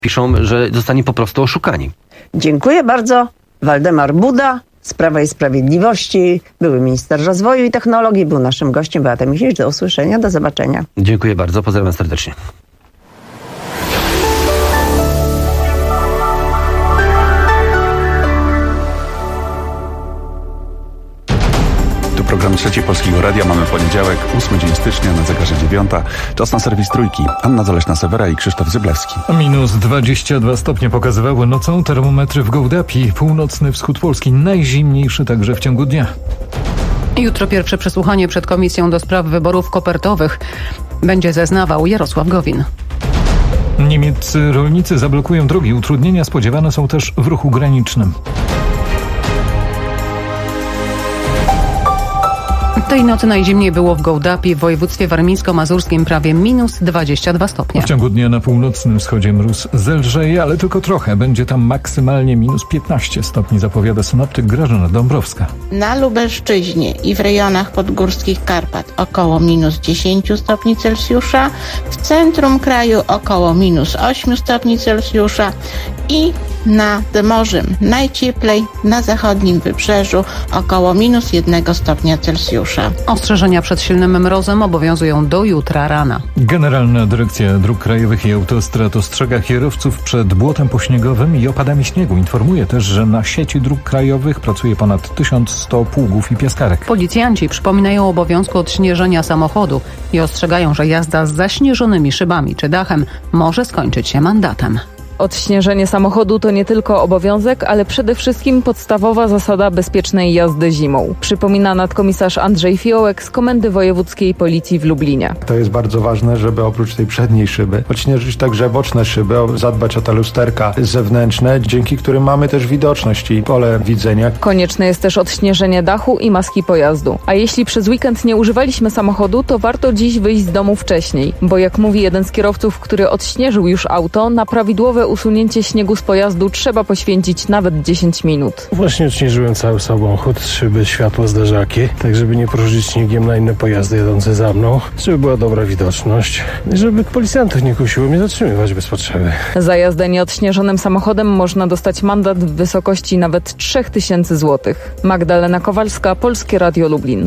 Piszą, że zostanie po prostu oszukani. Dziękuję bardzo. Waldemar Buda z Prawa i Sprawiedliwości, były minister rozwoju i technologii, był naszym gościem. Beata Misiewicz, do usłyszenia, do zobaczenia. Dziękuję bardzo, pozdrawiam serdecznie. Program Trzeci Polskiego Radia. Mamy poniedziałek, 8 dzień stycznia, na zegarze 9. Czas na serwis Trójki. Anna Zaleśna-Sewera i Krzysztof Zyblewski. Minus 22 stopnie pokazywały nocą termometry w Gołdapi. Północny wschód Polski najzimniejszy także w ciągu dnia. Jutro pierwsze przesłuchanie przed Komisją do Spraw Wyborów Kopertowych. Będzie zeznawał Jarosław Gowin. Niemieccy rolnicy zablokują drogi. Utrudnienia spodziewane są też w ruchu granicznym. Tej nocy najzimniej było w Gołdapi, w województwie warmińsko-mazurskim prawie minus 22 stopnie. W ciągu dnia na północnym wschodzie mróz zelżeje, ale tylko trochę. Będzie tam maksymalnie minus 15 stopni, zapowiada synoptyk Grażyna Dąbrowska. Na Lubelszczyźnie i w rejonach podgórskich Karpat około minus 10 stopni Celsjusza, w centrum kraju około minus 8 stopni Celsjusza i nad morzem najcieplej na zachodnim wybrzeżu około minus 1 stopnia Celsjusza. Ostrzeżenia przed silnym mrozem obowiązują do jutra rana. Generalna Dyrekcja Dróg Krajowych i Autostrad ostrzega kierowców przed błotem pośniegowym i opadami śniegu. Informuje też, że na sieci dróg krajowych pracuje ponad 1100 pługów i piaskarek. Policjanci przypominają o obowiązku odśnieżenia samochodu i ostrzegają, że jazda z zaśnieżonymi szybami czy dachem może skończyć się mandatem. Odśnieżenie samochodu to nie tylko obowiązek, ale przede wszystkim podstawowa zasada bezpiecznej jazdy zimą. Przypomina nadkomisarz Andrzej Fiołek z Komendy Wojewódzkiej Policji w Lublinie. To jest bardzo ważne, żeby oprócz tej przedniej szyby odśnieżyć także boczne szyby, zadbać o te lusterka zewnętrzne, dzięki którym mamy też widoczność i pole widzenia. Konieczne jest też odśnieżenie dachu i maski pojazdu. A jeśli przez weekend nie używaliśmy samochodu, to warto dziś wyjść z domu wcześniej, bo jak mówi jeden z kierowców, który odśnieżył już auto, na prawidłowe usunięcie śniegu z pojazdu trzeba poświęcić nawet 10 minut. Właśnie odśnieżyłem cały samochód, szyby, światło, zderzaki, tak żeby nie poruszyć śniegiem na inne pojazdy jadące za mną, żeby była dobra widoczność, żeby policjantów nie kusiło mnie zatrzymywać bez potrzeby. Za jazdę nieodśnieżonym samochodem można dostać mandat w wysokości nawet 3000 zł. Magdalena Kowalska, Polskie Radio Lublin.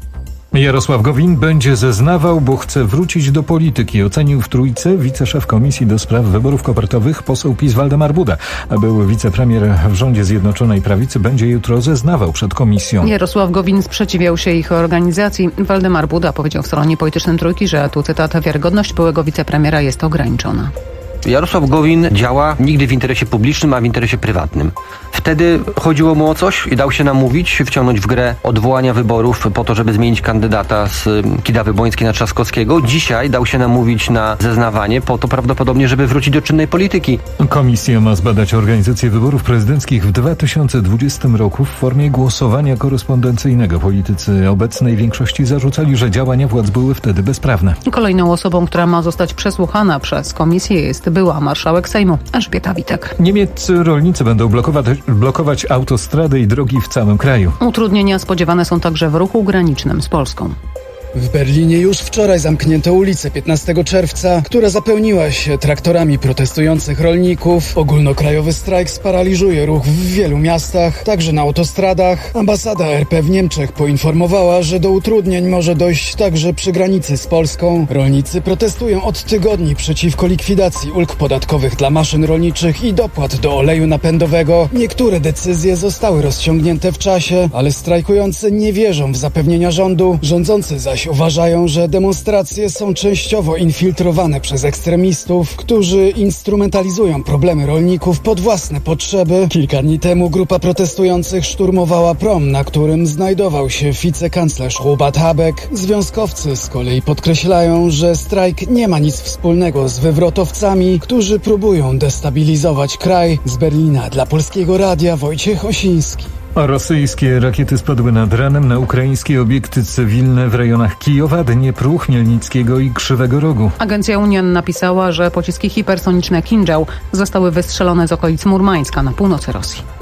Jarosław Gowin będzie zeznawał, bo chce wrócić do polityki. Ocenił w Trójce wiceszef Komisji do Spraw Wyborów Kopertowych poseł PiS Waldemar Buda. Były wicepremier w rządzie Zjednoczonej Prawicy będzie jutro zeznawał przed komisją. Jarosław Gowin sprzeciwiał się ich organizacji. Waldemar Buda powiedział w salonie politycznym Trójki, że tu cytat, wiarygodność byłego wicepremiera jest ograniczona. Jarosław Gowin działa nigdy w interesie publicznym, a w interesie prywatnym. Wtedy chodziło mu o coś i dał się namówić, wciągnąć w grę odwołania wyborów po to, żeby zmienić kandydata z Kidawy-Błońskiej na Trzaskowskiego. Dzisiaj dał się namówić na zeznawanie po to prawdopodobnie, żeby wrócić do czynnej polityki. Komisja ma zbadać organizację wyborów prezydenckich w 2020 roku w formie głosowania korespondencyjnego. Politycy obecnej większości zarzucali, że działania władz były wtedy bezprawne. Kolejną osobą, która ma zostać przesłuchana przez komisję jest była marszałek Sejmu Elżbieta Witek. Niemieccy rolnicy będą blokować autostrady i drogi w całym kraju. Utrudnienia spodziewane są także w ruchu granicznym z Polską. W Berlinie już wczoraj zamknięto ulicę 15 czerwca, która zapełniła się traktorami protestujących rolników. Ogólnokrajowy strajk sparaliżuje ruch w wielu miastach, także na autostradach. Ambasada RP w Niemczech poinformowała, że do utrudnień może dojść także przy granicy z Polską. Rolnicy protestują od tygodni przeciwko likwidacji ulg podatkowych dla maszyn rolniczych i dopłat do oleju napędowego. Niektóre decyzje zostały rozciągnięte w czasie, ale strajkujący nie wierzą w zapewnienia rządu. Rządzący zaś uważają, że demonstracje są częściowo infiltrowane przez ekstremistów, którzy instrumentalizują problemy rolników pod własne potrzeby. Kilka dni temu grupa protestujących szturmowała prom, na którym znajdował się wicekanclerz Robert Habeck. Związkowcy z kolei podkreślają, że strajk nie ma nic wspólnego z wywrotowcami, którzy próbują destabilizować kraj. Z Berlina dla Polskiego Radia Wojciech Osiński. Rosyjskie rakiety spadły nad ranem na ukraińskie obiekty cywilne w rejonach Kijowa, Dniepru, Chmielnickiego i Krzywego Rogu. Agencja Union napisała, że pociski hipersoniczne Kinżał zostały wystrzelone z okolic Murmańska na północy Rosji.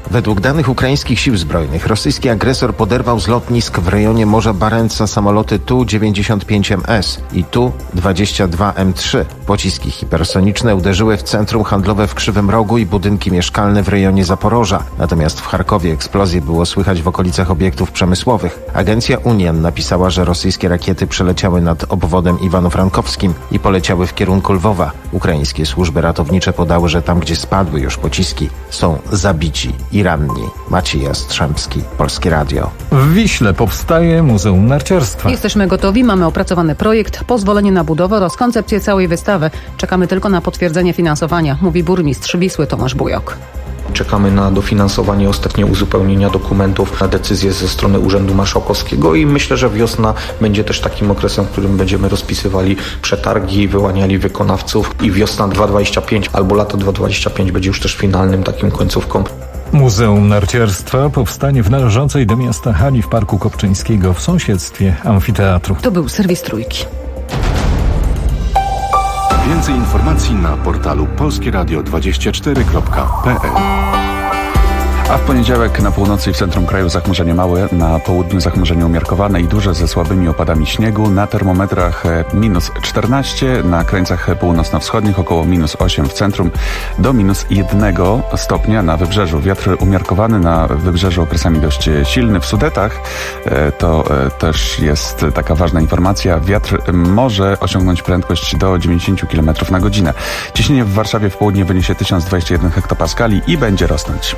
Według danych ukraińskich sił zbrojnych rosyjski agresor poderwał z lotnisk w rejonie Morza Barentsa samoloty Tu-95MS i Tu-22M3. Pociski hipersoniczne uderzyły w centrum handlowe w Krzywym Rogu i budynki mieszkalne w rejonie Zaporoża. Natomiast w Charkowie eksplozje było słychać w okolicach obiektów przemysłowych. Agencja Unian napisała, że rosyjskie rakiety przeleciały nad obwodem Iwano-Frankowskim i poleciały w kierunku Lwowa. Ukraińskie służby ratownicze podały, że tam, gdzie spadły już pociski, są zabici i ranni. Maciej Jastrzębski, Polskie Radio. W Wiśle powstaje Muzeum Narciarstwa. Jesteśmy gotowi, mamy opracowany projekt, pozwolenie na budowę oraz koncepcję całej wystawy. Czekamy tylko na potwierdzenie finansowania, mówi burmistrz Wisły Tomasz Bujok. Czekamy na dofinansowanie, ostatnie uzupełnienia dokumentów, na decyzję ze strony Urzędu Marszałkowskiego i myślę, że wiosna będzie też takim okresem, w którym będziemy rozpisywali przetargi, wyłaniali wykonawców i wiosna 2025 albo lato 2025 będzie już też finalnym takim końcówką. Muzeum Narciarstwa powstanie w należącej do miasta hali w Parku Kopczyńskiego w sąsiedztwie amfiteatru. To był serwis Trójki. Więcej informacji na portalu polskieradio24.pl. A w poniedziałek na północy i w centrum kraju zachmurzenie małe, na południu zachmurzenie umiarkowane i duże ze słabymi opadami śniegu. Na termometrach minus 14, na krańcach północno-wschodnich około minus 8 w centrum do minus 1 stopnia na wybrzeżu. Wiatr umiarkowany na wybrzeżu okresami dość silny. W Sudetach to też jest taka ważna informacja. Wiatr może osiągnąć prędkość do 90 km na godzinę. Ciśnienie w Warszawie w południe wyniesie 1021 hektopaskali i będzie rosnąć.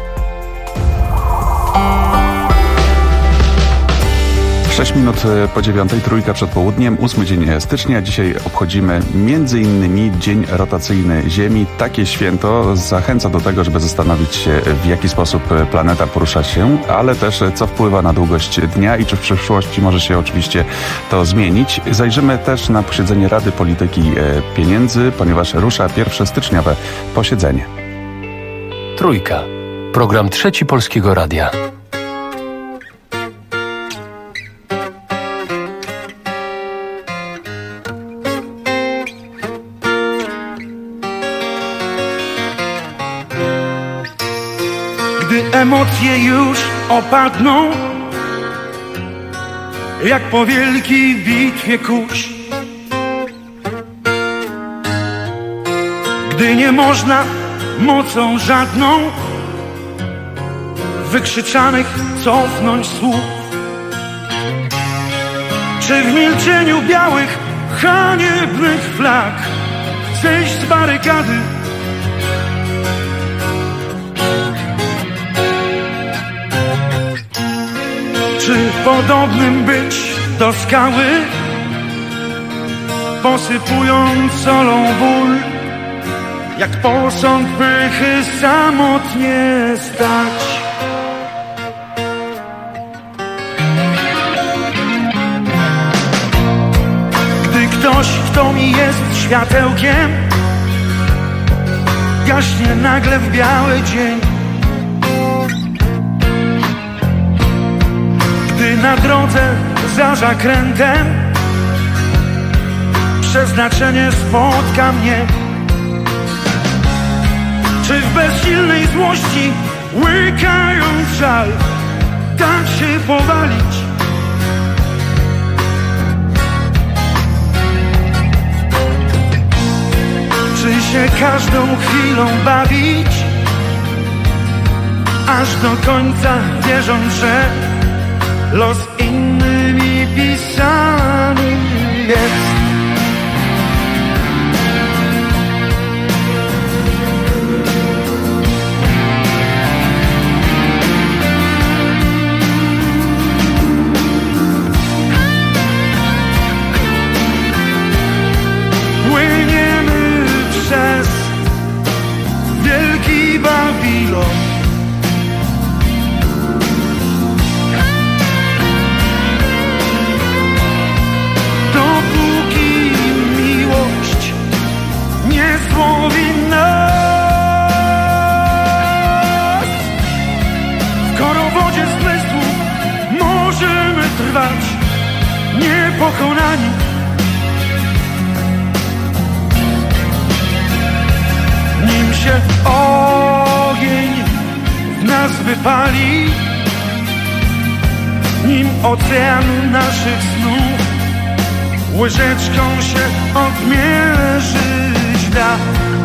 6 minut po 9, Trójka przed południem, 8 dzień stycznia. Dzisiaj obchodzimy m.in. Dzień Rotacyjny Ziemi. Takie święto zachęca do tego, żeby zastanowić się, w jaki sposób planeta porusza się, ale też co wpływa na długość dnia i czy w przyszłości może się oczywiście to zmienić. Zajrzymy też na posiedzenie Rady Polityki Pieniędzy, ponieważ rusza 1 styczniowe posiedzenie. Trójka. Program Trzeci Polskiego Radia. Gdy emocje już opadną, jak po wielkiej bitwie kurz, gdy nie można mocą żadną wykrzyczanych cofnąć słów, czy w milczeniu białych, haniebnych flag zejść z barykady, czy podobnym być do skały, posypując solą ból, jak posąg pychy samotnie stać. Gdy ktoś, kto mi jest światełkiem, gaśnie nagle w biały dzień, gdy na drodze za zakrętem przeznaczenie spotka mnie, czy w bezsilnej złości, łykając żal, dać się powalić? Czy się każdą chwilą bawić, aż do końca wierząc, że los innymi pisany jest? Płyniemy przez wielki Babilon, dopóki miłość nie złowi nas. W korowodzie zmysłów możemy trwać niepokonani, nim się ogień w nas wypali. zapali, nim ocean naszych snów łyżeczką się odmierzy świat.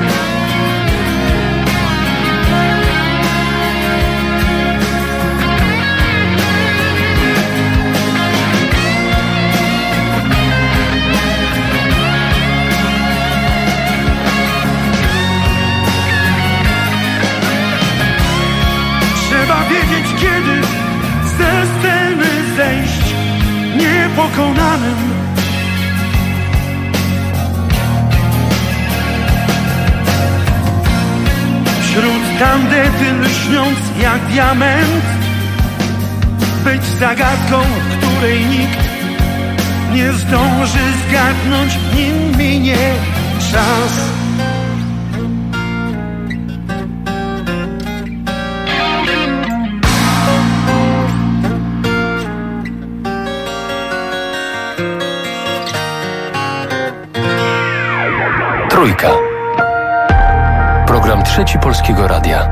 Trzeba wiedzieć, kiedy ze sceny zejść niepokonanym. Wśród tandety lśniąc jak diament, być zagadką, której nikt nie zdąży zgadnąć, nim minie czas. Trójka. Program Trzeci Polskiego Radia.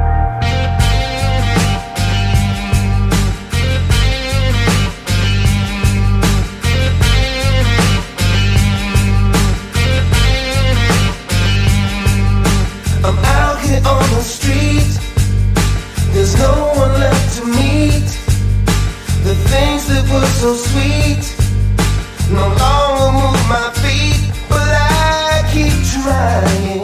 I'm out here on the street. There's no one left to meet. The things that were so sweet no longer move my feet, but I keep trying.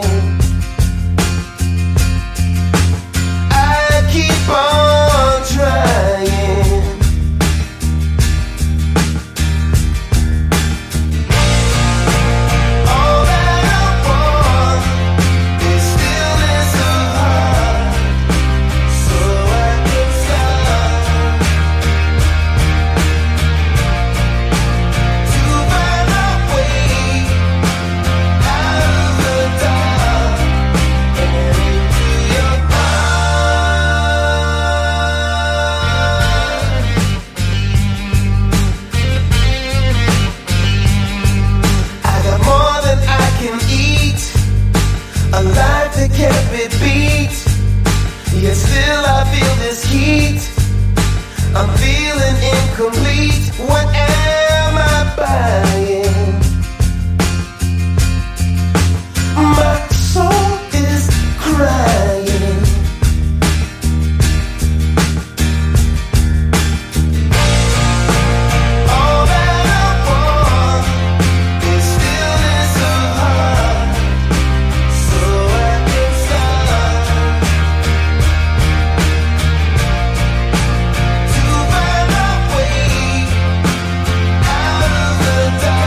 I keep on trying. All that I want is stillness of heart, so I can start to find a way out of the dark and into your heart. I got more than I can eat, a life that can't be beat, yet still I feel this heat. I'm feeling incomplete. What am I buying? My soul is crying. All that I want is stillness of heart, so I can start to find a way out of the dark.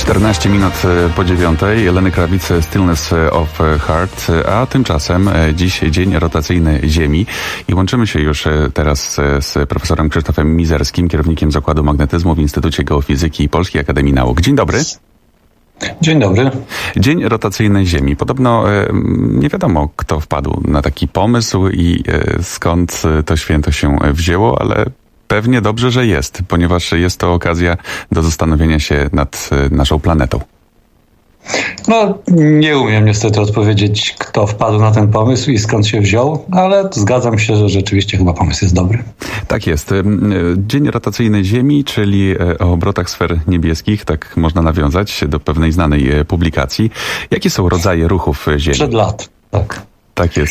14 minut po 9:00, Lenny Kravitz, Stillness of Heart, a tymczasem dziś dzień rotacyjny Ziemi i łączymy się już teraz z profesorem Krzysztofem Mizerskim, kierownikiem Zakładu Magnetyzmu w Instytucie Geofizyki Polskiej Akademii Nauk. Dzień dobry. Dzień dobry. Dzień rotacyjny Ziemi. Podobno nie wiadomo, kto wpadł na taki pomysł i skąd to święto się wzięło, ale pewnie dobrze, że jest, ponieważ jest to okazja do zastanowienia się nad naszą planetą. No, nie umiem niestety odpowiedzieć, kto wpadł na ten pomysł i skąd się wziął, ale zgadzam się, że rzeczywiście chyba pomysł jest dobry. Tak jest. Dzień rotacyjny Ziemi, czyli o obrotach sfer niebieskich, tak można nawiązać do pewnej znanej publikacji. Jakie są rodzaje ruchów Ziemi? Przed lat, tak. Tak jest.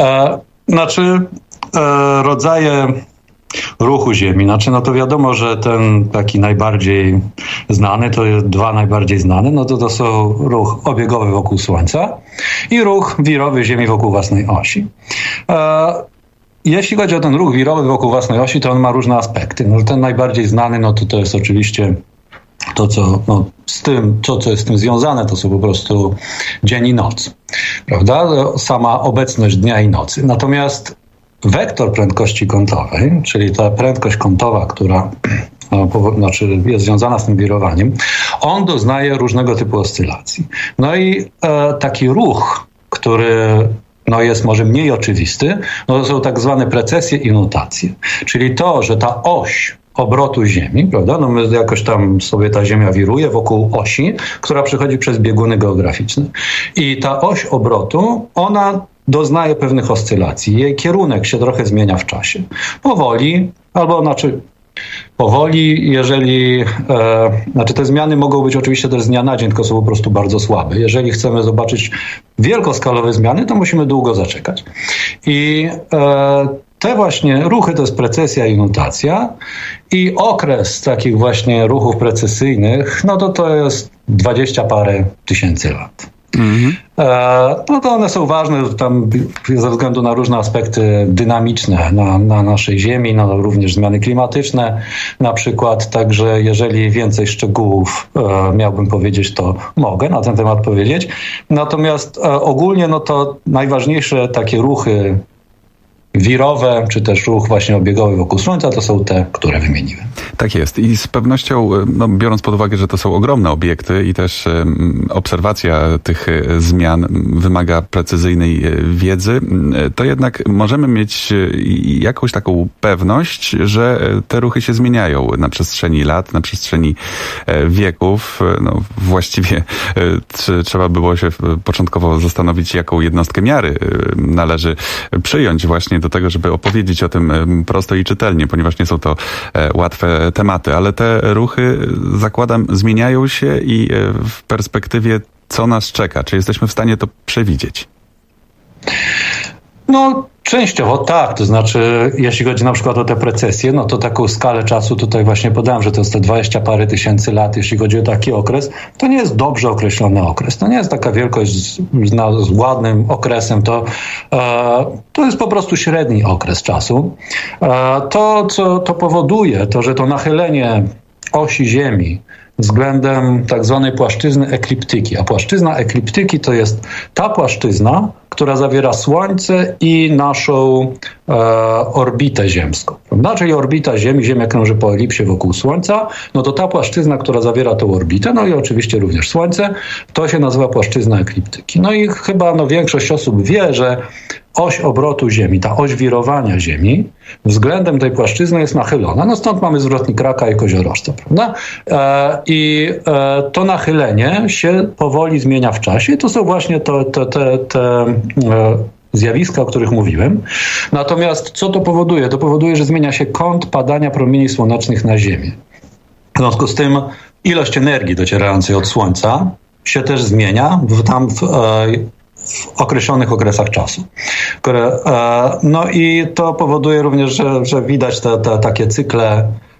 Rodzaje ruchu Ziemi. No to wiadomo, że ten taki najbardziej znany, to jest dwa najbardziej znane, no to są ruch obiegowy wokół Słońca i ruch wirowy Ziemi wokół własnej osi. Jeśli chodzi o ten ruch wirowy wokół własnej osi, to on ma różne aspekty. No, ten najbardziej znany, no to jest oczywiście to, co jest z tym związane, to są po prostu dzień i noc, prawda? Sama obecność dnia i nocy. Natomiast wektor prędkości kątowej, czyli ta prędkość kątowa, która jest związana z tym wirowaniem, on doznaje różnego typu oscylacji. No i taki ruch, który jest może mniej oczywisty, to są tak zwane precesje i nutacje. Czyli to, że ta oś obrotu Ziemi, prawda? My jakoś tam sobie ta Ziemia wiruje wokół osi, która przechodzi przez bieguny geograficzne. I ta oś obrotu, ona doznaje pewnych oscylacji. Jej kierunek się trochę zmienia w czasie. Powoli, jeżeli... te zmiany mogą być oczywiście też z dnia na dzień, tylko są po prostu bardzo słabe. Jeżeli chcemy zobaczyć wielkoskalowe zmiany, to musimy długo zaczekać. I te właśnie ruchy to jest precesja i nutacja i okres takich właśnie ruchów precesyjnych, to jest 20 parę tysięcy lat. To one są ważne tam ze względu na różne aspekty dynamiczne na naszej Ziemi, również zmiany klimatyczne na przykład. Także jeżeli więcej szczegółów miałbym powiedzieć, to mogę na ten temat powiedzieć. Natomiast ogólnie to najważniejsze takie ruchy wirowe, czy też ruch właśnie obiegowy wokół Słońca, to są te, które wymieniłem. Tak jest. I z pewnością, biorąc pod uwagę, że to są ogromne obiekty i też obserwacja tych zmian wymaga precyzyjnej wiedzy, to jednak możemy mieć jakąś taką pewność, że te ruchy się zmieniają na przestrzeni lat, na przestrzeni wieków. Właściwie trzeba było się początkowo zastanowić, jaką jednostkę miary należy przyjąć właśnie do tego, żeby opowiedzieć o tym prosto i czytelnie, ponieważ nie są to łatwe tematy, ale te ruchy, zakładam, zmieniają się i w perspektywie co nas czeka? Czy jesteśmy w stanie to przewidzieć? Częściowo tak, to znaczy jeśli chodzi na przykład o te precesje, to taką skalę czasu tutaj właśnie podałem, że to jest te 20 parę tysięcy lat, jeśli chodzi o taki okres, to nie jest dobrze określony okres, to nie jest taka wielkość z ładnym okresem, to jest po prostu średni okres czasu. To, co to powoduje, to że to nachylenie osi Ziemi względem tak zwanej płaszczyzny ekliptyki. A płaszczyzna ekliptyki to jest ta płaszczyzna, która zawiera Słońce i naszą orbitę ziemską. Prawda? Czyli orbita Ziemi, Ziemia krąży po elipsie wokół Słońca, to ta płaszczyzna, która zawiera tą orbitę, i oczywiście również Słońce, to się nazywa płaszczyzna ekliptyki. I chyba większość osób wie, że oś obrotu Ziemi, ta oś wirowania Ziemi względem tej płaszczyzny jest nachylona. Stąd mamy zwrotnik raka i koziorożca, prawda? I to nachylenie się powoli zmienia w czasie. To są właśnie te zjawiska, o których mówiłem. Natomiast co to powoduje? To powoduje, że zmienia się kąt padania promieni słonecznych na Ziemię. W związku z tym ilość energii docierającej od Słońca się też zmienia w określonych okresach czasu. I to powoduje również, że widać te takie cykle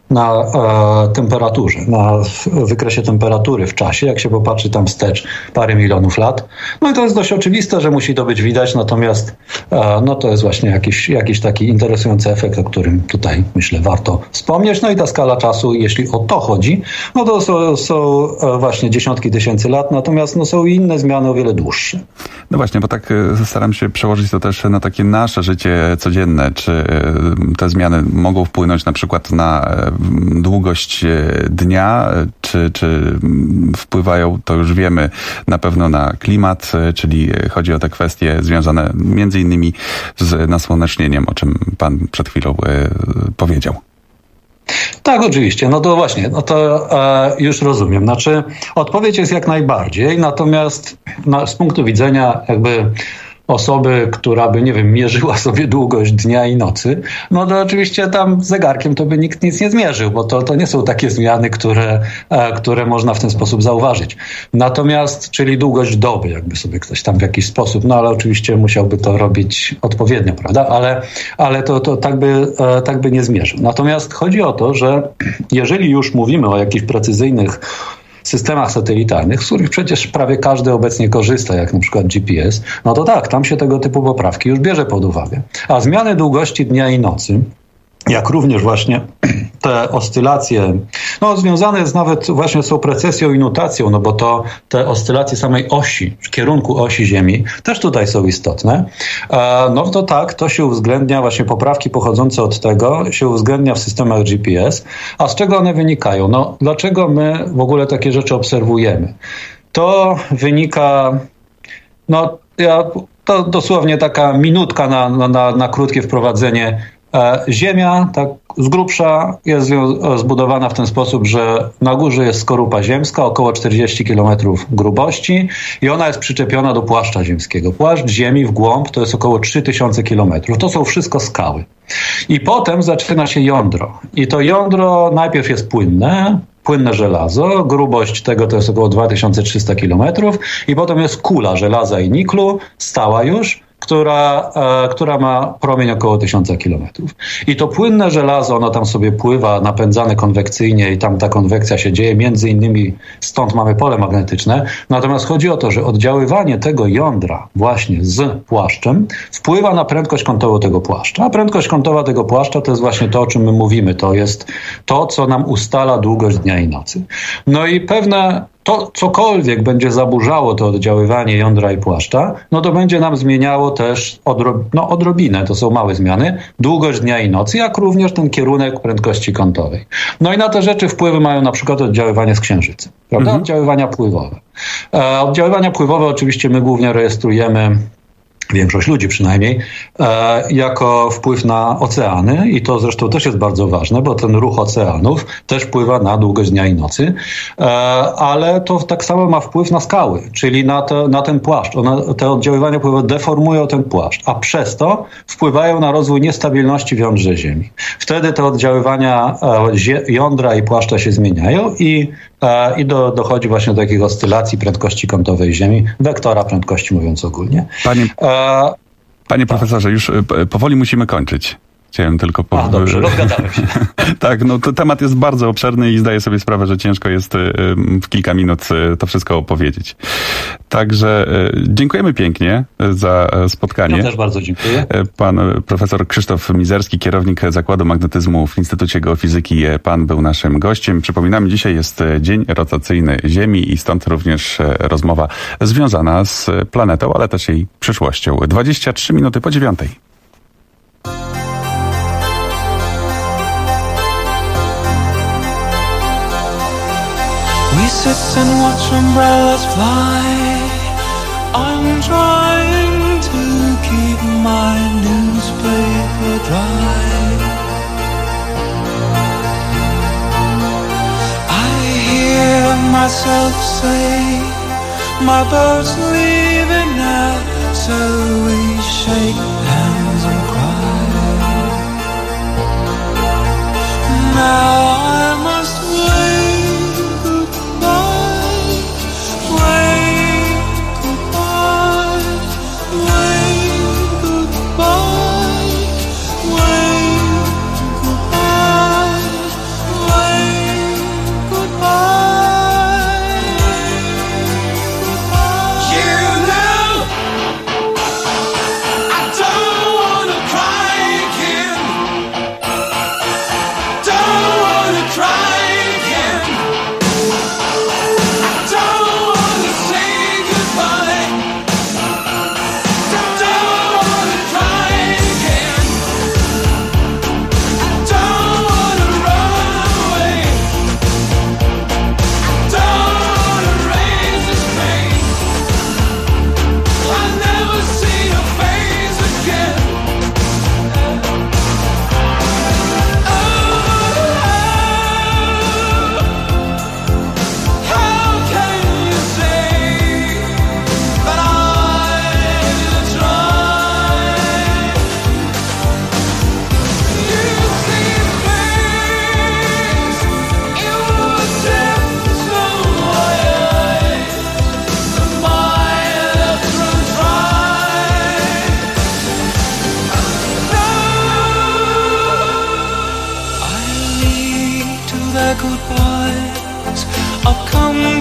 na temperaturze, na wykresie temperatury w czasie, jak się popatrzy tam wstecz parę milionów lat. No i to jest dość oczywiste, że musi to być widać, natomiast no to jest właśnie jakiś taki interesujący efekt, o którym tutaj myślę warto wspomnieć. No i ta skala czasu, jeśli o to chodzi, no to są właśnie dziesiątki tysięcy lat, natomiast no są inne zmiany o wiele dłuższe. No właśnie, bo tak staram się przełożyć to też na takie nasze życie codzienne. Czy te zmiany mogą wpłynąć na przykład na długość dnia, czy wpływają, to już wiemy, na pewno na klimat, czyli chodzi o te kwestie związane między innymi z nasłonecznieniem, o czym pan przed chwilą powiedział. Tak, oczywiście. No to właśnie, no to już rozumiem. Znaczy, odpowiedź jest jak najbardziej, natomiast z punktu widzenia jakby osoby, która by, nie wiem, mierzyła sobie długość dnia i nocy, no to oczywiście tam zegarkiem to by nikt nic nie zmierzył, bo to nie są takie zmiany, które można w ten sposób zauważyć. Natomiast, czyli długość doby, jakby sobie ktoś tam w jakiś sposób, no ale oczywiście musiałby to robić odpowiednio, prawda? Ale to tak by nie zmierzył. Natomiast chodzi o to, że jeżeli już mówimy o jakichś precyzyjnych systemach satelitarnych, z których przecież prawie każdy obecnie korzysta, jak na przykład GPS, no to tak, tam się tego typu poprawki już bierze pod uwagę. A zmiany długości dnia i nocy, jak również właśnie te oscylacje, no związane jest nawet właśnie z tą precesją i nutacją, no bo to te oscylacje samej osi, w kierunku osi Ziemi, też tutaj są istotne. No to tak, to się uwzględnia, właśnie poprawki pochodzące od tego się uwzględnia w systemach GPS. A z czego one wynikają? No dlaczego my w ogóle takie rzeczy obserwujemy? To wynika, no to dosłownie taka minutka na krótkie wprowadzenie. Ziemia, tak z grubsza, jest zbudowana w ten sposób, że na górze jest skorupa ziemska, około 40 km grubości i ona jest przyczepiona do płaszcza ziemskiego. Płaszcz Ziemi w głąb to jest około 3000 km. To są wszystko skały. I potem zaczyna się jądro. I to jądro najpierw jest płynne żelazo, grubość tego to jest około 2300 km i potem jest kula żelaza i niklu, stała już, która ma promień około 1000 km. I to płynne żelazo, ono tam sobie pływa, napędzane konwekcyjnie i tam ta konwekcja się dzieje, między innymi stąd mamy pole magnetyczne. Natomiast chodzi o to, że oddziaływanie tego jądra właśnie z płaszczem wpływa na prędkość kątową tego płaszcza. A prędkość kątowa tego płaszcza to jest właśnie to, o czym my mówimy. To jest to, co nam ustala długość dnia i nocy. No i to cokolwiek będzie zaburzało to oddziaływanie jądra i płaszcza, no to będzie nam zmieniało też odrobinę, to są małe zmiany, długość dnia i nocy, jak również ten kierunek prędkości kątowej. No i na te rzeczy wpływy mają na przykład oddziaływanie z Księżyca, prawda? Oddziaływania pływowe. Oddziaływania pływowe oczywiście my głównie rejestrujemy, większość ludzi przynajmniej, jako wpływ na oceany i to zresztą też jest bardzo ważne, bo ten ruch oceanów też wpływa na długość dnia i nocy, ale to tak samo ma wpływ na skały, czyli na ten płaszcz. Te oddziaływania pływowe deformują ten płaszcz, a przez to wpływają na rozwój niestabilności w jądrze Ziemi. Wtedy te oddziaływania jądra i płaszcza się zmieniają i dochodzi właśnie do takich oscylacji prędkości kątowej Ziemi, wektora prędkości, mówiąc ogólnie. Panie profesorze, już powoli musimy kończyć. Chciałem tylko powiedzieć. Dobrze, rozgadałem się. Tak, no to temat jest bardzo obszerny i zdaję sobie sprawę, że ciężko jest w kilka minut to wszystko opowiedzieć. Także dziękujemy pięknie za spotkanie. Ja też bardzo dziękuję. Pan profesor Krzysztof Mizerski, kierownik Zakładu Magnetyzmu w Instytucie Geofizyki, pan był naszym gościem. Przypominamy, dzisiaj jest dzień rotacyjny Ziemi i stąd również rozmowa związana z planetą, ale też jej przyszłością. 23 minuty po 9:00. We sit and watch umbrellas fly. I'm trying to keep my newspaper dry. I hear myself say, my boat's leaving now, so we shake hands and cry. Now I must wait.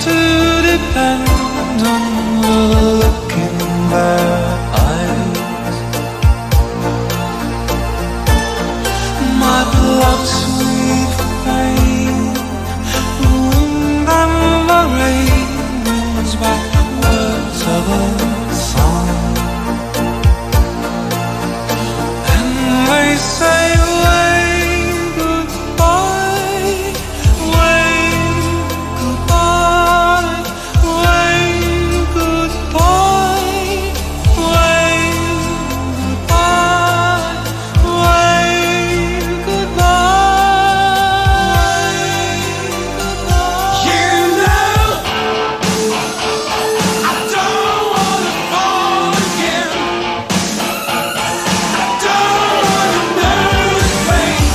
to depend on the look in their eyes. My blood's sweet pain, the wind and the rain brings back words of a song. And they say wave goodbye, wave goodbye, wave goodbye, wave goodbye, wave goodbye. You know I don't wanna fall again. I don't wanna know the pain.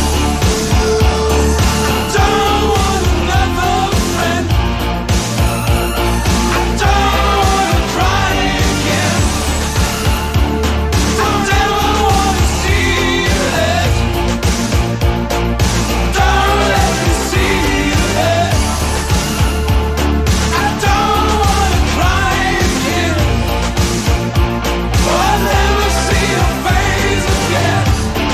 I don't want another friend. I don't wanna cry again. Don't ever wanna see you hurt. Don't let me see you hurt. I don't wanna cry again. I'll never see your face again.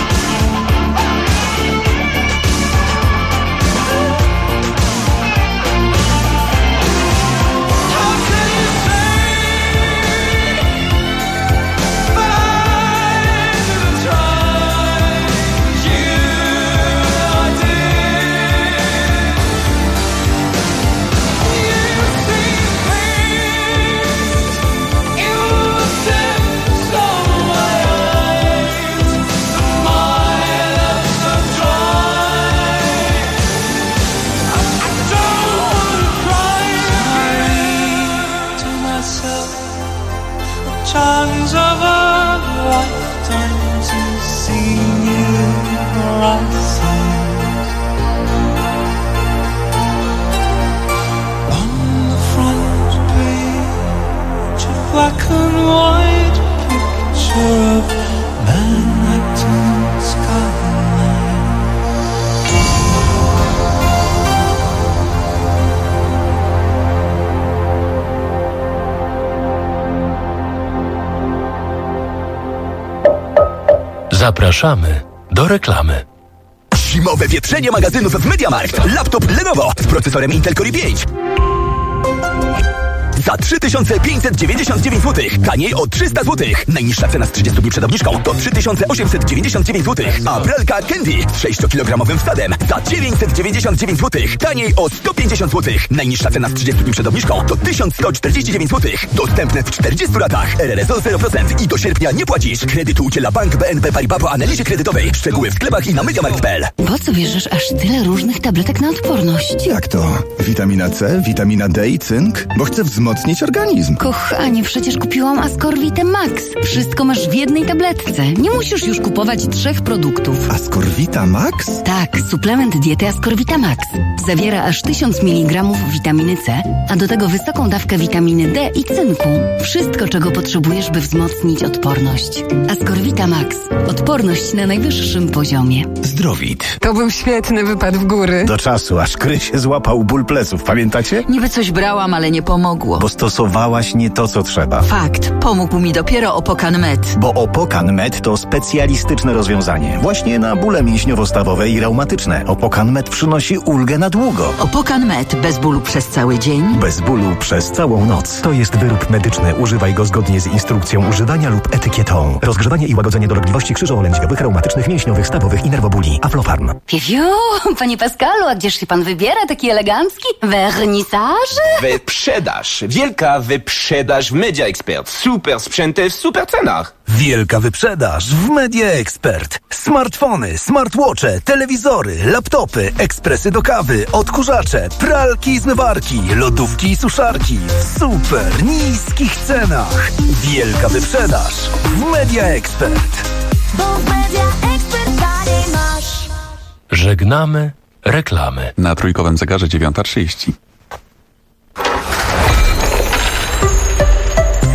How can you say that I didn't try? I did. You see things in the depths of my eyes, and my lips are dry. I don't wanna cry again. To myself, the chance of a lifetime to see you rising. On the front page, a black and white picture of Manhattan skyline. Zapraszamy do reklamy. Zimowe wietrzenie magazynów w MediaMarkt. Laptop Lenovo z procesorem Intel Core i5. Za 3599 zł. Taniej o 300 zł. Najniższa cena z 30 dni przed obniżką to 3899 zł. A pralka Candy z 6-kilogramowym wsadem za 999 zł. Taniej o 150 zł. Najniższa cena z 30 dni przed obniżką to 1149 zł. Dostępne w 40 latach. RRSO 0% i do sierpnia nie płacisz. Kredytu udziela Bank BNP Paribas po analizie kredytowej. Szczegóły w sklepach i na mediamarkt.pl. Po co bierzesz aż tyle różnych tabletek na odporność? Jak to? Witamina C, witamina D i cynk? Bo chcę wzmocnić organizm. Kochanie, przecież kupiłam Ascorvitę Max. Wszystko masz w jednej tabletce. Nie musisz już kupować 3 produktów. Ascorvita Max? Tak, suplement diety Ascorvita Max. Zawiera aż 1000 mg witaminy C, a do tego wysoką dawkę witaminy D i cynku. Wszystko, czego potrzebujesz, by wzmocnić odporność. Ascorvita Max. Odporność na najwyższym poziomie. Zdrowit. To był świetny wypad w góry. Do czasu, aż Krysie złapał ból pleców, pamiętacie? Niby coś brałam, ale nie pomogło. Bo stosowałaś nie to, co trzeba. Fakt. Pomógł mi dopiero Opokan Med. Bo Opokan Med to specjalistyczne rozwiązanie. Właśnie na bóle mięśniowo-stawowe i reumatyczne. Opokan Med przynosi ulgę na długo. Opokan Med. Bez bólu przez cały dzień. Bez bólu przez całą noc. To jest wyrób medyczny. Używaj go zgodnie z instrukcją używania lub etykietą. Rozgrzewanie i łagodzenie dolegliwości krzyżowo-lędźwiowych, reumatycznych, mięśniowych, stawowych i nerwobóli. Aflofarm. Piewio, panie Pascalu, a gdzież się pan wybiera taki elegancki? Wernisaż? Wyprzedaż. Wielka wyprzedaż w Media Expert. Super sprzęty w super cenach. Wielka wyprzedaż w Media Expert. Smartfony, smartwatche, telewizory, laptopy, ekspresy do kawy, odkurzacze, pralki i zmywarki, lodówki i suszarki w super niskich cenach. Wielka wyprzedaż w Media Expert. Bo w Media Expert taniej masz. Żegnamy reklamy. Na trójkowym zegarze 9:30.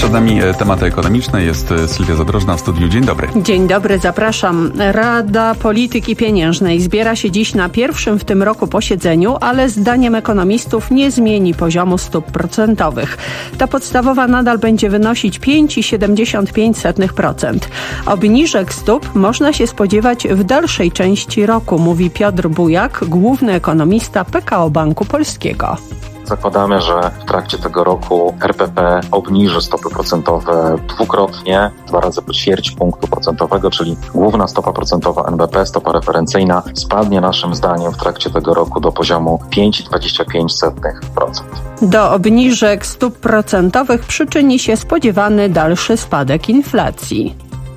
Przed nami tematy ekonomiczne. Jest Sylwia Zadrożna w studiu. Dzień dobry. Dzień dobry, zapraszam. Rada Polityki Pieniężnej zbiera się dziś na pierwszym w tym roku posiedzeniu, ale zdaniem ekonomistów nie zmieni poziomu stóp procentowych. Ta podstawowa nadal będzie wynosić 5,75%. Obniżek stóp można się spodziewać w dalszej części roku, mówi Piotr Bujak, główny ekonomista PKO Banku Polskiego. Zakładamy, że w trakcie tego roku RPP obniży stopy procentowe dwukrotnie, 2 razy po ćwierć punktu procentowego, czyli główna stopa procentowa NBP, stopa referencyjna, spadnie naszym zdaniem w trakcie tego roku do poziomu 5,25%. Do obniżek stóp procentowych przyczyni się spodziewany dalszy spadek inflacji.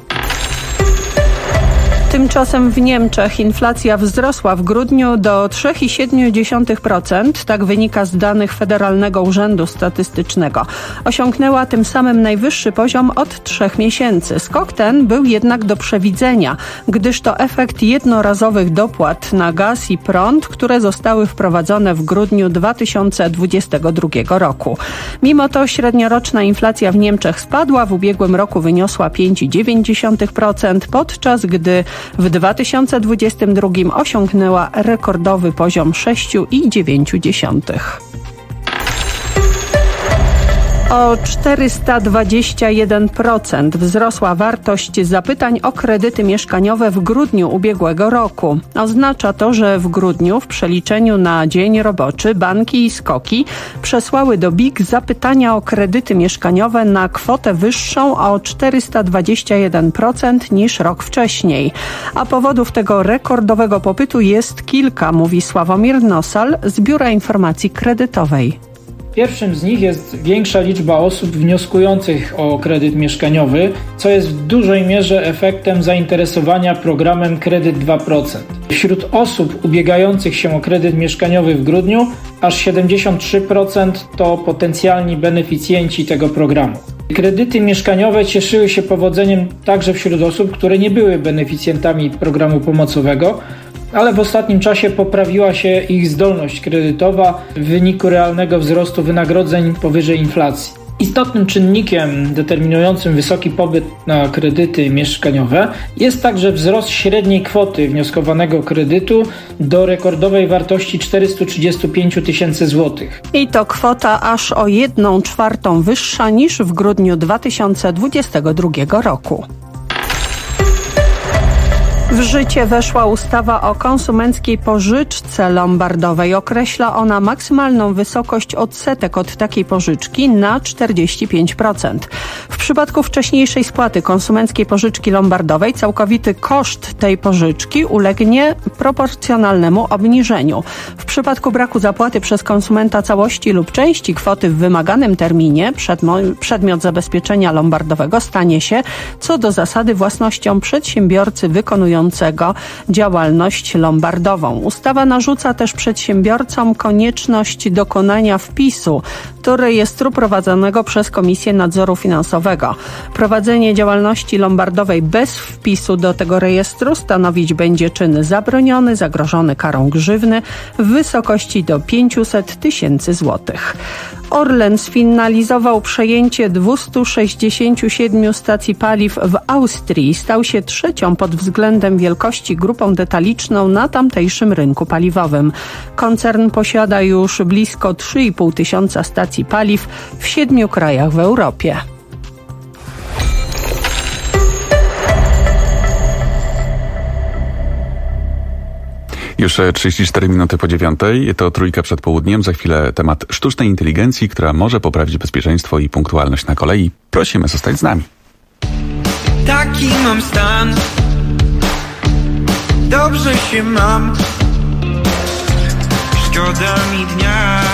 Tymczasem w Niemczech inflacja wzrosła w grudniu do 3,7%, tak wynika z danych Federalnego Urzędu Statystycznego. Osiągnęła tym samym najwyższy poziom od 3 miesięcy. Skok ten był jednak do przewidzenia, gdyż to efekt jednorazowych dopłat na gaz i prąd, które zostały wprowadzone w grudniu 2022 roku. Mimo to średnioroczna inflacja w Niemczech spadła, w ubiegłym roku wyniosła 5,9%, podczas gdy w 2022 osiągnęła rekordowy poziom 6,9%. O 421% wzrosła wartość zapytań o kredyty mieszkaniowe w grudniu ubiegłego roku. Oznacza to, że w grudniu w przeliczeniu na dzień roboczy banki i SKOK-i przesłały do BIG zapytania o kredyty mieszkaniowe na kwotę wyższą o 421% niż rok wcześniej. A powodów tego rekordowego popytu jest kilka, mówi Sławomir Nosal z Biura Informacji Kredytowej. Pierwszym z nich jest większa liczba osób wnioskujących o kredyt mieszkaniowy, co jest w dużej mierze efektem zainteresowania programem Kredyt 2%. Wśród osób ubiegających się o kredyt mieszkaniowy w grudniu aż 73% to potencjalni beneficjenci tego programu. Kredyty mieszkaniowe cieszyły się powodzeniem także wśród osób, które nie były beneficjentami programu pomocowego, ale w ostatnim czasie poprawiła się ich zdolność kredytowa w wyniku realnego wzrostu wynagrodzeń powyżej inflacji. Istotnym czynnikiem determinującym wysoki popyt na kredyty mieszkaniowe jest także wzrost średniej kwoty wnioskowanego kredytu do rekordowej wartości 435 tysięcy złotych. I to kwota aż o 1/4 wyższa niż w grudniu 2022 roku. W życie weszła ustawa o konsumenckiej pożyczce lombardowej. Określa ona maksymalną wysokość odsetek od takiej pożyczki na 45%. W przypadku wcześniejszej spłaty konsumenckiej pożyczki lombardowej całkowity koszt tej pożyczki ulegnie proporcjonalnemu obniżeniu. W przypadku braku zapłaty przez konsumenta całości lub części kwoty w wymaganym terminie przedmiot zabezpieczenia lombardowego stanie się co do zasady własnością przedsiębiorcy wykonującego działalność lombardową. Ustawa narzuca też przedsiębiorcom konieczność dokonania wpisu do rejestru prowadzonego przez Komisję Nadzoru Finansowego. Prowadzenie działalności lombardowej bez wpisu do tego rejestru stanowić będzie czyn zabroniony, zagrożony karą grzywny w wysokości do 500 tysięcy złotych. Orlen sfinalizował przejęcie 267 stacji paliw w Austrii. Stał się trzecią pod względem wielkości grupą detaliczną na tamtejszym rynku paliwowym. Koncern posiada już blisko 3,5 tysiąca stacji paliw w 7 krajach w Europie. Już 34 minuty po 9:00, to Trójka przed południem. Za chwilę temat sztucznej inteligencji, która może poprawić bezpieczeństwo i punktualność na kolei. Prosimy zostać z nami. Taki mam stan, dobrze się mam, szkoda mi dnia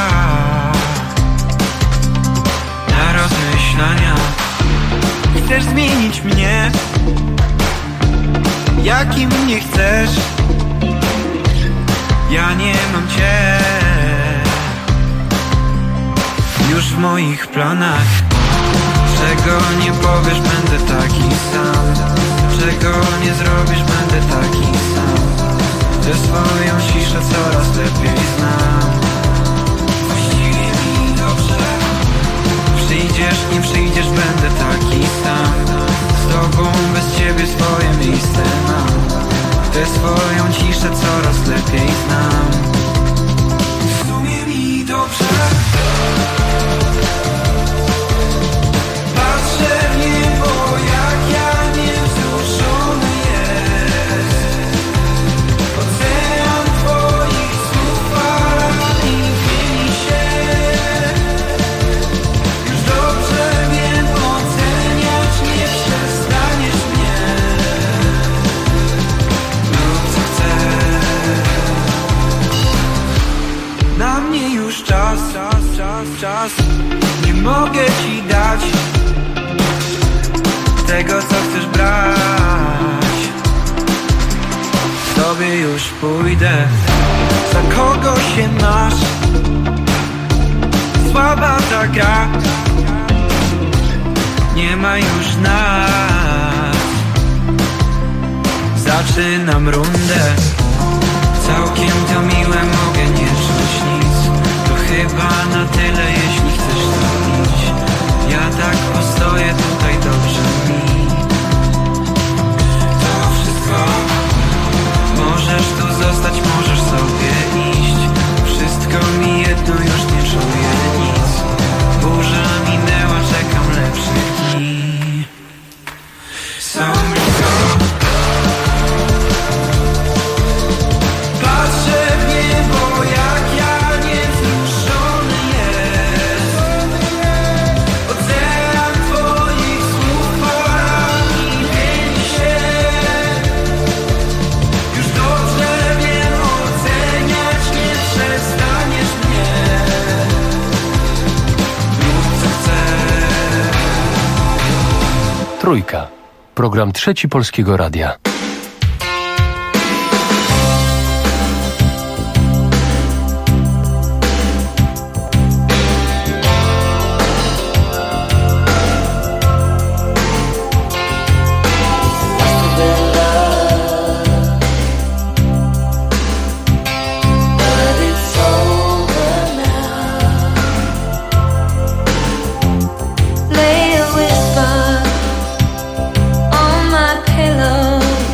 na rozmyślania. Chcesz zmienić mnie, jakim mnie chcesz. Ja nie mam cię już w moich planach. Czego nie powiesz, będę taki sam. Czego nie zrobisz, będę taki sam. Że swoją ciszę coraz lepiej znam. Właściwie mi dobrze. Przyjdziesz, nie przyjdziesz, będę czas. Nie mogę ci dać tego, co chcesz brać. Tobie już pójdę. Za kogo się masz? Słaba ta gra. Nie ma już nas. Zaczynam rundę. Całkiem to miłe, mogę nie czuć nic. To chyba na tyle, jeśli chcesz zrobić. Ja tak postoję tutaj, dobrze mi. To wszystko. Możesz tu zostać, możesz sobie iść. Wszystko mi jedno, już nie czuję nic. Burza minęła, czekam lepszych dni. Są blisko. Patrzę w niebo, jak ja niewzruszony jest. Ocean twoich słów falami pieni się. Już dobrze wiem, oceniać nie przestaniesz mnie. Rób co chcesz. Trójka. Program Trzeci Polskiego Radia. Lay a whisper on my pillow.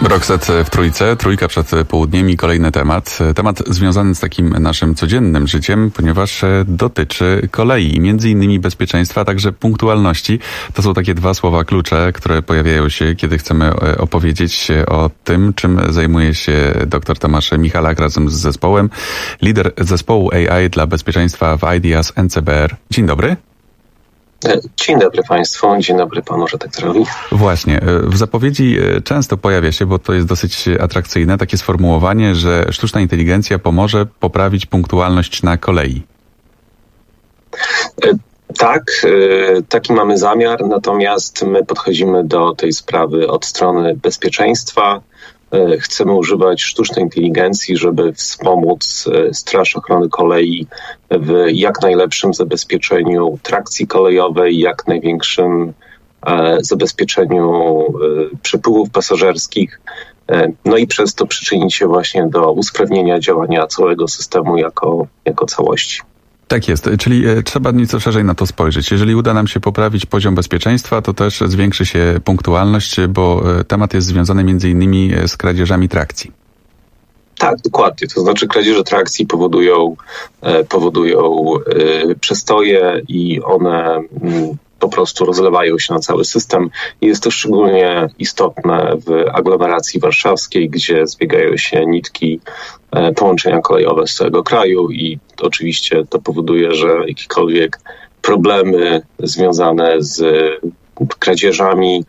Roxette w Trójce, Trójka przed południem i kolejny temat. Temat związany z takim naszym codziennym życiem, ponieważ dotyczy kolei, między innymi bezpieczeństwa, a także punktualności. To są takie dwa słowa klucze, które pojawiają się, kiedy chcemy opowiedzieć o tym, czym zajmuje się dr Tomasz Michalak razem z zespołem. Lider zespołu AI dla bezpieczeństwa w IDIAS NCBR. Dzień dobry. Dzień dobry Państwu, dzień dobry Panu redaktorowi. Właśnie, w zapowiedzi często pojawia się, bo to jest dosyć atrakcyjne, takie sformułowanie, że sztuczna inteligencja pomoże poprawić punktualność na kolei. Tak, taki mamy zamiar, natomiast my podchodzimy do tej sprawy od strony bezpieczeństwa. Chcemy używać sztucznej inteligencji, żeby wspomóc Straż Ochrony Kolei w jak najlepszym zabezpieczeniu trakcji kolejowej, jak największym zabezpieczeniu przepływów pasażerskich, no i przez to przyczynić się właśnie do usprawnienia działania całego systemu jako całości. Tak jest, czyli trzeba nieco szerzej na to spojrzeć. Jeżeli uda nam się poprawić poziom bezpieczeństwa, to też zwiększy się punktualność, bo temat jest związany między innymi z kradzieżami trakcji. Tak, dokładnie. To znaczy kradzieże trakcji powodują przestoje i one po prostu rozlewają się na cały system. I jest to szczególnie istotne w aglomeracji warszawskiej, gdzie zbiegają się nitki połączenia kolejowe z całego kraju i oczywiście to powoduje, że jakiekolwiek problemy związane z kradzieżami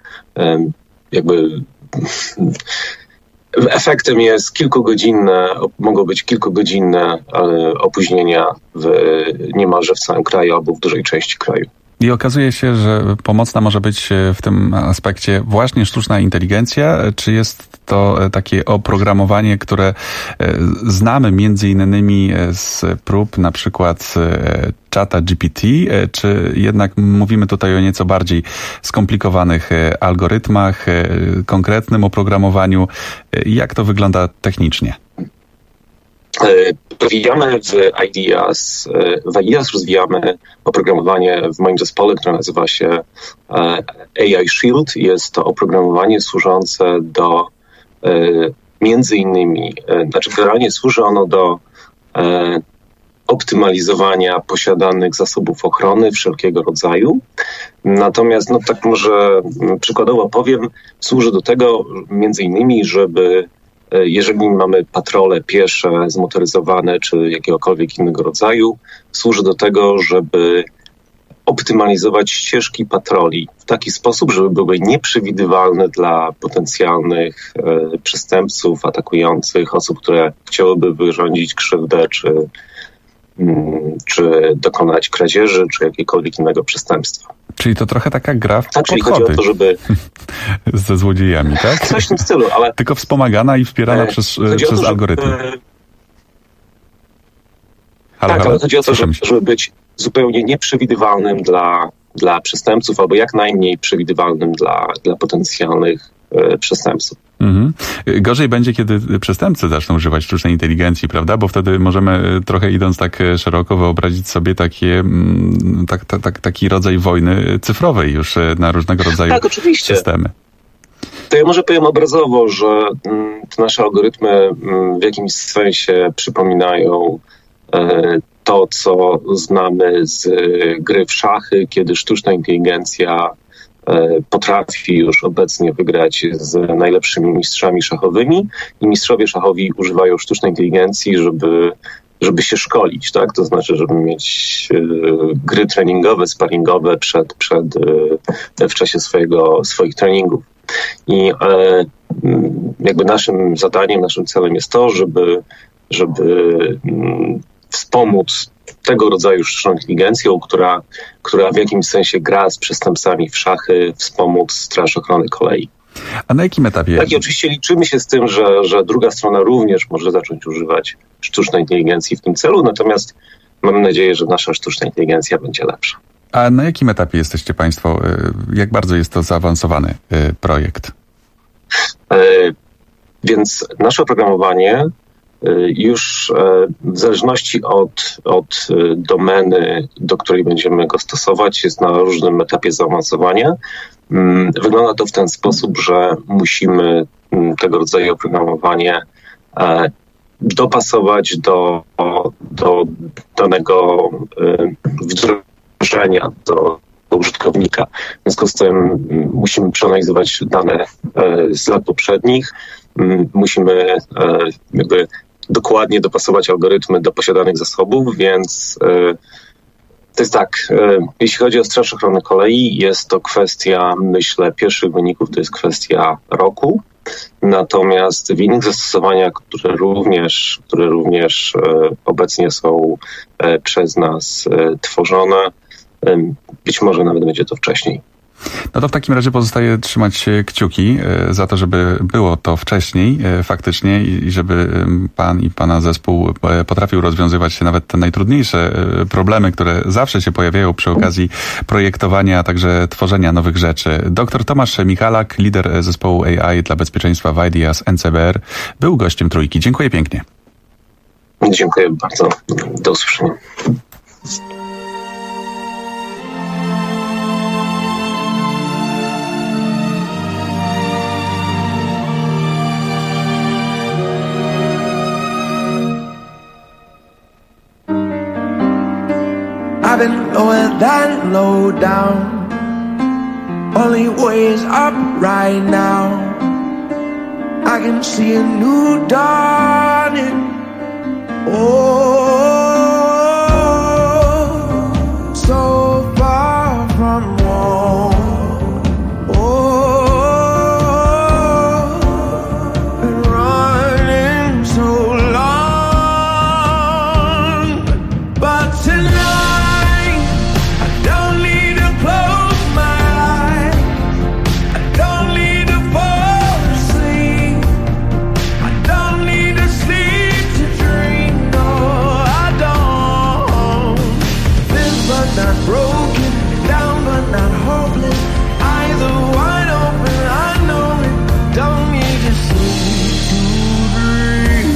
efektem jest mogą być kilkugodzinne opóźnienia niemalże w całym kraju albo w dużej części kraju. I okazuje się, że pomocna może być w tym aspekcie właśnie sztuczna inteligencja, czy jest to takie oprogramowanie, które znamy między innymi z prób na przykład czata GPT, czy jednak mówimy tutaj o nieco bardziej skomplikowanych algorytmach, konkretnym oprogramowaniu? Jak to wygląda technicznie? Rozwijamy w IDIAS rozwijamy oprogramowanie w moim zespole, które nazywa się AI Shield. Jest to oprogramowanie służące do między innymi, generalnie służy ono do optymalizowania posiadanych zasobów ochrony wszelkiego rodzaju. Natomiast, tak może przykładowo powiem, służy do tego między innymi, żeby jeżeli mamy patrole piesze, zmotoryzowane czy jakiegokolwiek innego rodzaju, służy do tego, żeby optymalizować ścieżki patroli w taki sposób, żeby były nieprzewidywalne dla potencjalnych przestępców, atakujących, osób, które chciałyby wyrządzić krzywdę czy dokonać kradzieży, czy jakiegokolwiek innego przestępstwa. Czyli to trochę taka gra w czyli chodzi o to, żeby... ze złodziejami, tak? Coś w tym stylu, ale... Tylko wspomagana i wspierana przez algorytmy. Ale chodzi o to, żeby być zupełnie nieprzewidywalnym dla przestępców, albo jak najmniej przewidywalnym dla potencjalnych przestępców. Mhm. Gorzej będzie, kiedy przestępcy zaczną używać sztucznej inteligencji, prawda? Bo wtedy możemy trochę idąc tak szeroko wyobrazić sobie taki rodzaj wojny cyfrowej już na różnego rodzaju systemy. To ja może powiem obrazowo, że te nasze algorytmy w jakimś sensie przypominają to, co znamy z gry w szachy, kiedy sztuczna inteligencja potrafi już obecnie wygrać z najlepszymi mistrzami szachowymi i mistrzowie szachowi używają sztucznej inteligencji, żeby się szkolić, tak? To znaczy, żeby mieć gry treningowe, sparingowe w czasie swoich treningów. I jakby naszym zadaniem, naszym celem jest to, żeby wspomóc tego rodzaju sztuczną inteligencją, która w jakimś sensie gra z przestępcami w szachy, wspomóc Straż Ochrony Kolei. A na jakim etapie? Tak, i oczywiście liczymy się z tym, że druga strona również może zacząć używać sztucznej inteligencji w tym celu, natomiast mamy nadzieję, że nasza sztuczna inteligencja będzie lepsza. A na jakim etapie jesteście Państwo? Jak bardzo jest to zaawansowany projekt? Więc nasze oprogramowanie już w zależności od domeny, do której będziemy go stosować, jest na różnym etapie zaawansowania. Wygląda to w ten sposób, że musimy tego rodzaju oprogramowanie dopasować do danego wdrożenia, do użytkownika. W związku z tym musimy przeanalizować dane z lat poprzednich, musimy jakby dokładnie dopasować algorytmy do posiadanych zasobów, więc to jest tak, jeśli chodzi o Straż Ochrony Kolei, jest to kwestia, myślę, pierwszych wyników, to jest kwestia roku. Natomiast w innych zastosowaniach, które również obecnie są przez nas tworzone, być może nawet będzie to wcześniej. No to w takim razie pozostaje trzymać kciuki za to, żeby było to wcześniej faktycznie i żeby pan i pana zespół potrafił rozwiązywać nawet te najtrudniejsze problemy, które zawsze się pojawiają przy okazji projektowania, a także tworzenia nowych rzeczy. Dr Tomasz Michalak, lider zespołu AI dla bezpieczeństwa w IDEAS NCBR, był gościem Trójki. Dziękuję pięknie. Dziękuję bardzo. Do usłyszenia. I've been lower than low down. Only way is up right now. I can see a new dawning. Oh, so far from home. Oh, been running so long, but tonight I don't need to close my eyes. I don't need to fall asleep. I don't need to sleep to dream. No, I don't. Thin but not broken, down but not hopeless. Either wide open, I know it. Don't need to sleep to dream.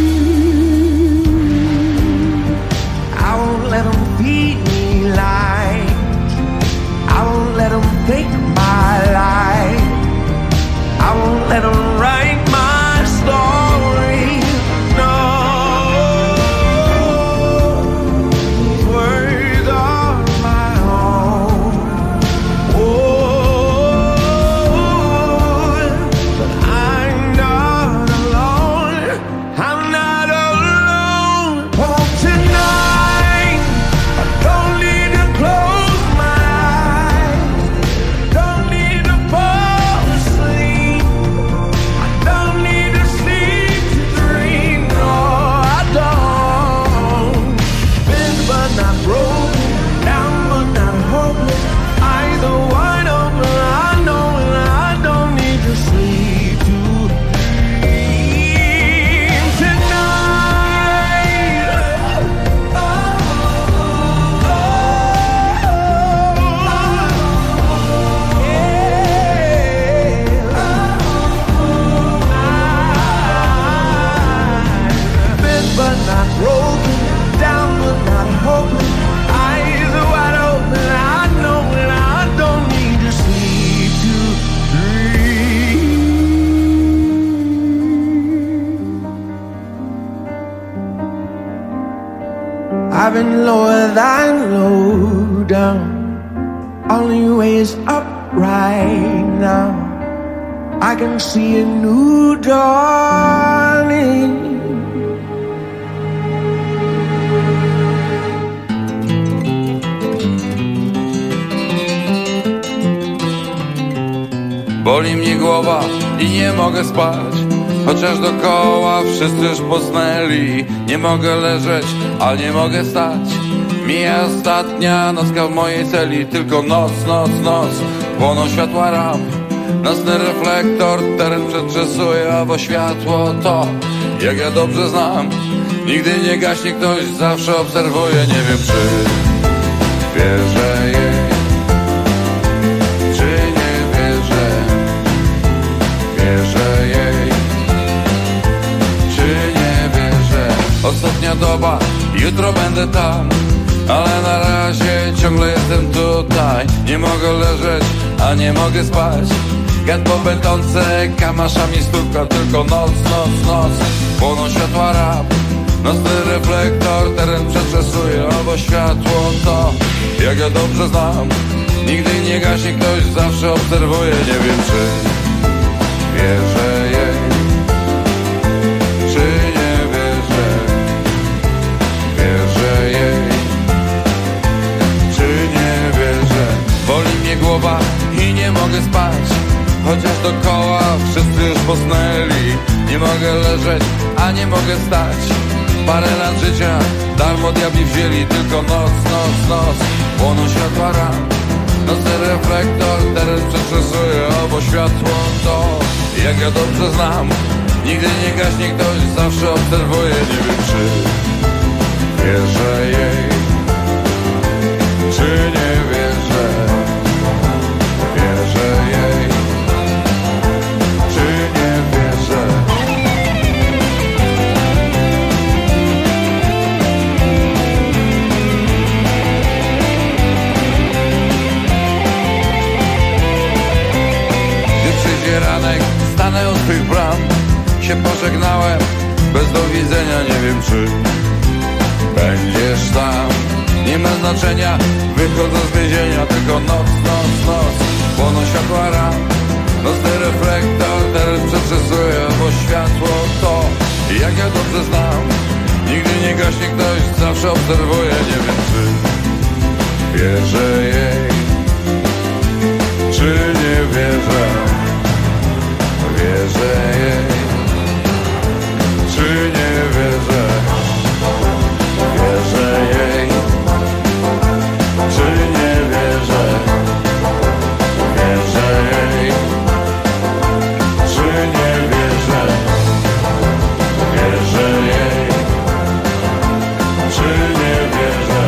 I won't let them feed me lies. I won't let them take my life. I won't let them write my story. No, these words are my own. Oh, but I'm not alone. I'm not alone. Oh, tonight I don't need to close my eyes. Don't need to fall asleep. I don't need to sleep to dream. No, I don't. Bent but not broken, down but not hopeless. Either wide open, I know, and I don't need to sleep to dream tonight. Bent but not broken, down but not hopeless. Either wide open, I know, and I don't need to sleep to dream. I've been lower than low down. Only way is up right now. I can see a new dawning. Boli mnie głowa i nie mogę spać. Chociaż dookoła wszyscy już posnęli. Nie mogę leżeć, a nie mogę stać. Mija ostatnia nocka w mojej celi. Tylko noc, noc, noc. Płoną światła ramp. Nocny reflektor teren przetrzesuje, a bo światło to, jak ja dobrze znam, nigdy nie gaśnie, ktoś zawsze obserwuje. Nie wiem, czy wierzę jej, czy nie wierzę. Wierzę jej, czy nie wierzę. Ostatnia doba, jutro będę tam, ale na razie ciągle jestem tutaj. Nie mogę leżeć, a nie mogę spać. Get po betonce, kamaszami stuka, tylko noc, noc, noc. Płoną światła rap, nocny reflektor, teren przetrzesuje, albo światło to, jak ja dobrze znam. Nigdy nie gaśnie, ktoś zawsze obserwuje. Nie wiem, czy wierzę jej, czy nie wierzę. Wierzę jej, czy nie wierzę. Boli mnie głowa i nie mogę spać, chociaż dookoła wszyscy już posnęli. Nie mogę leżeć, a nie mogę stać. Parę lat życia darmo diabli wzięli, tylko noc, noc, noc. Płoną światła ram, nocny reflektor, teren przetrzesuje, albo światło to, jak ja dobrze znam. Nigdy nie gaśnie, ktoś zawsze obserwuje. Nie wiem, czy wierzę jej, czy nie wierzę. Wierzę jej, czy nie wierzę. Gdy przyjdzie ranek, stanę u swych bram. Się pożegnałem, bez do widzenia. Nie wiem, czy będziesz tam. Nie ma znaczenia, wychodzę z więzienia, tylko noc, noc, noc. Płoną światła ram, nocny reflektor, teren przetrzesuje, bo światło to, jak ja dobrze znam. Nigdy nie gaśnie, ktoś zawsze obserwuje. Nie wiem, czy wierzę jej, czy nie wierzę. Wierzę jej, czy nie wierzę. Wierzę jej, czy nie wierzę. Wierzę jej, czy nie wierzę. Wierzę jej, czy nie wierzę.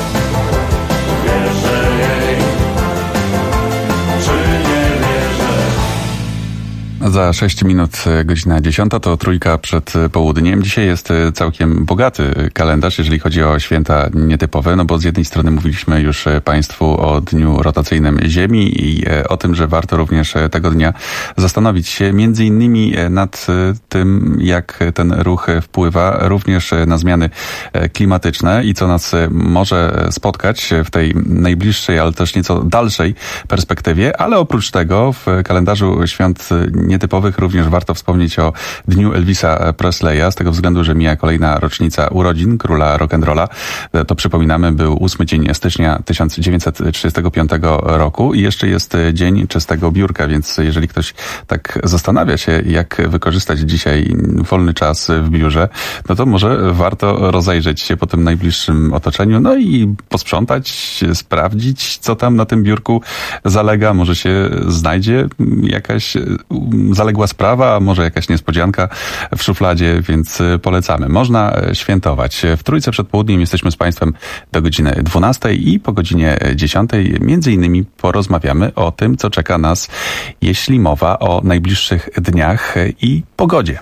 Wierzę jej, czy nie wierzę. Za 6 minut godzina 10 to trójka przed południem. Dzisiaj jest całkiem bogaty kalendarz, jeżeli chodzi o święta nietypowe, no bo z jednej strony mówiliśmy już Państwu o dniu rotacyjnym Ziemi i o tym, że warto również tego dnia zastanowić się między innymi nad tym, jak ten ruch wpływa również na zmiany klimatyczne i co nas może spotkać w tej najbliższej, ale też nieco dalszej perspektywie, ale oprócz tego w kalendarzu świąt nietypowych również warto wspomnieć o dniu Elvisa Presleya, z tego względu, że mija kolejna rocznica urodzin króla rock'n'rolla. To przypominamy, był 8 dzień stycznia 1935 roku i jeszcze jest dzień czystego biurka, więc jeżeli ktoś tak zastanawia się, jak wykorzystać dzisiaj wolny czas w biurze, no to może warto rozejrzeć się po tym najbliższym otoczeniu, no i posprzątać, sprawdzić, co tam na tym biurku zalega. Może się znajdzie jakaś zaległa sprawa, a może jakaś niespodzianka w szufladzie, więc polecamy. Można świętować. W trójce przed południem jesteśmy z Państwem do godziny 12 i po godzinie 10 między innymi porozmawiamy o tym, co czeka nas, jeśli mowa o najbliższych dniach i pogodzie.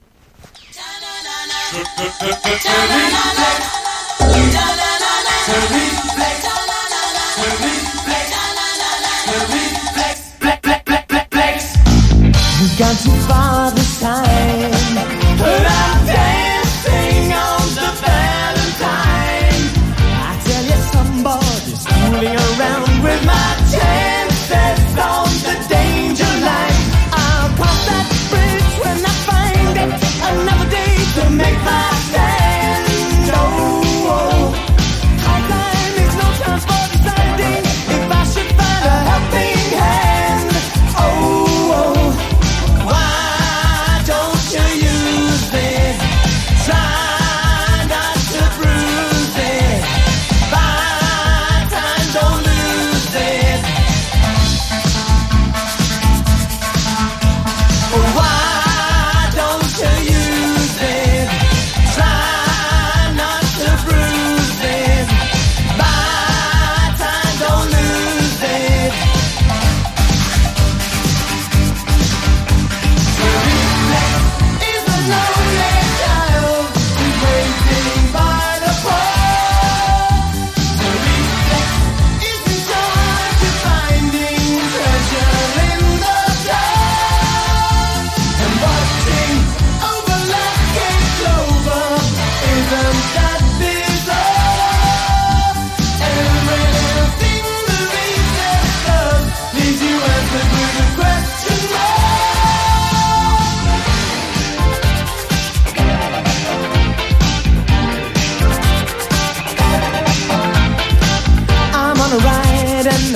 Gone too far this time, but I'm dancing on the Valentine. I tell you, somebody's fooling around with my chances on the danger line. I'll cross that bridge when I find it. Another day to make my stand. Oh, high time is no chance for deciding if I should find a helping hand. Oh. Why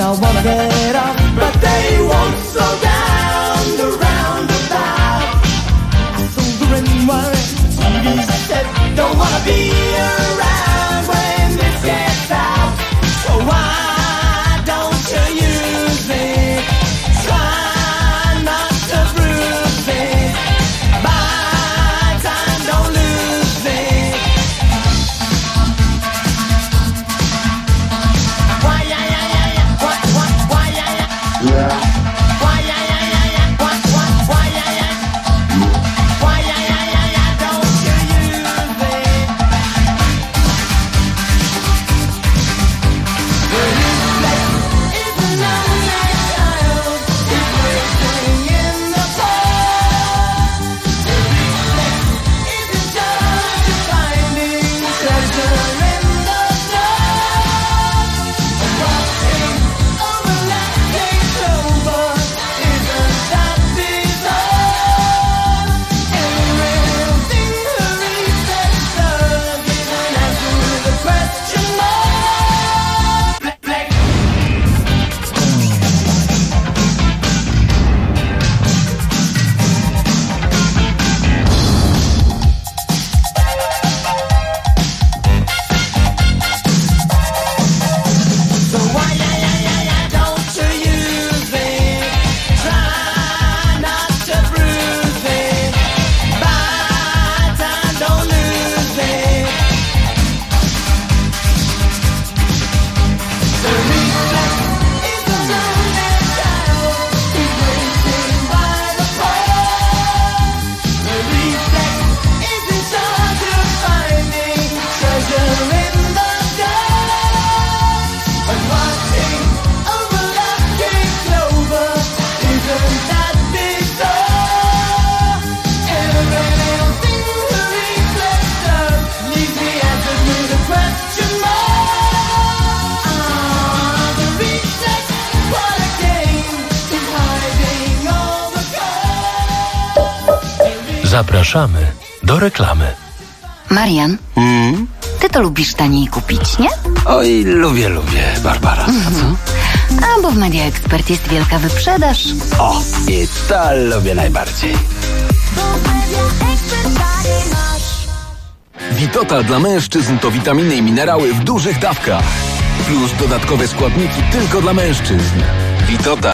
I wanna get off, but they won't slow down the roundabout. I told her anyway, TV said, don't wanna be around when this gets out. So why don't you use it? Try not to bruise it. Buy time, don't lose it. Why, yeah, yeah, yeah, yeah. Why, yeah, yeah. Yeah. Why, yeah, yeah, yeah, yeah. Why, yeah, yeah. Why, yeah, yeah, yeah, yeah. Don't you use it? The reflex is a lonely child. It's waiting in the pond. The reflex isn't just finding treasure in the dark. Watching overlapping clover isn't that bizarre? Everything the reflex does is an answer to the question mark. Black, black. So why, yeah, yeah, yeah, yeah, don't you use it? Try not to bruise it. Buy time, don't lose it. The reflex is a lonely child. He's waiting by the pond. The reflex isn't charged with finding treasure in the dark. But watching overlapping clover isn't that bizarre? Everything the reflex does leaves the answer to the question mark. The reflex, what a game, is hiding all the Zapraszamy do reklamy. Marian, ty to lubisz taniej kupić, nie? Oj, lubię, Barbara. A bo w Media Expert jest wielka wyprzedaż. O, i to lubię najbardziej. Vitotal dla mężczyzn to witaminy i minerały w dużych dawkach. Plus dodatkowe składniki tylko dla mężczyzn. Vitotal.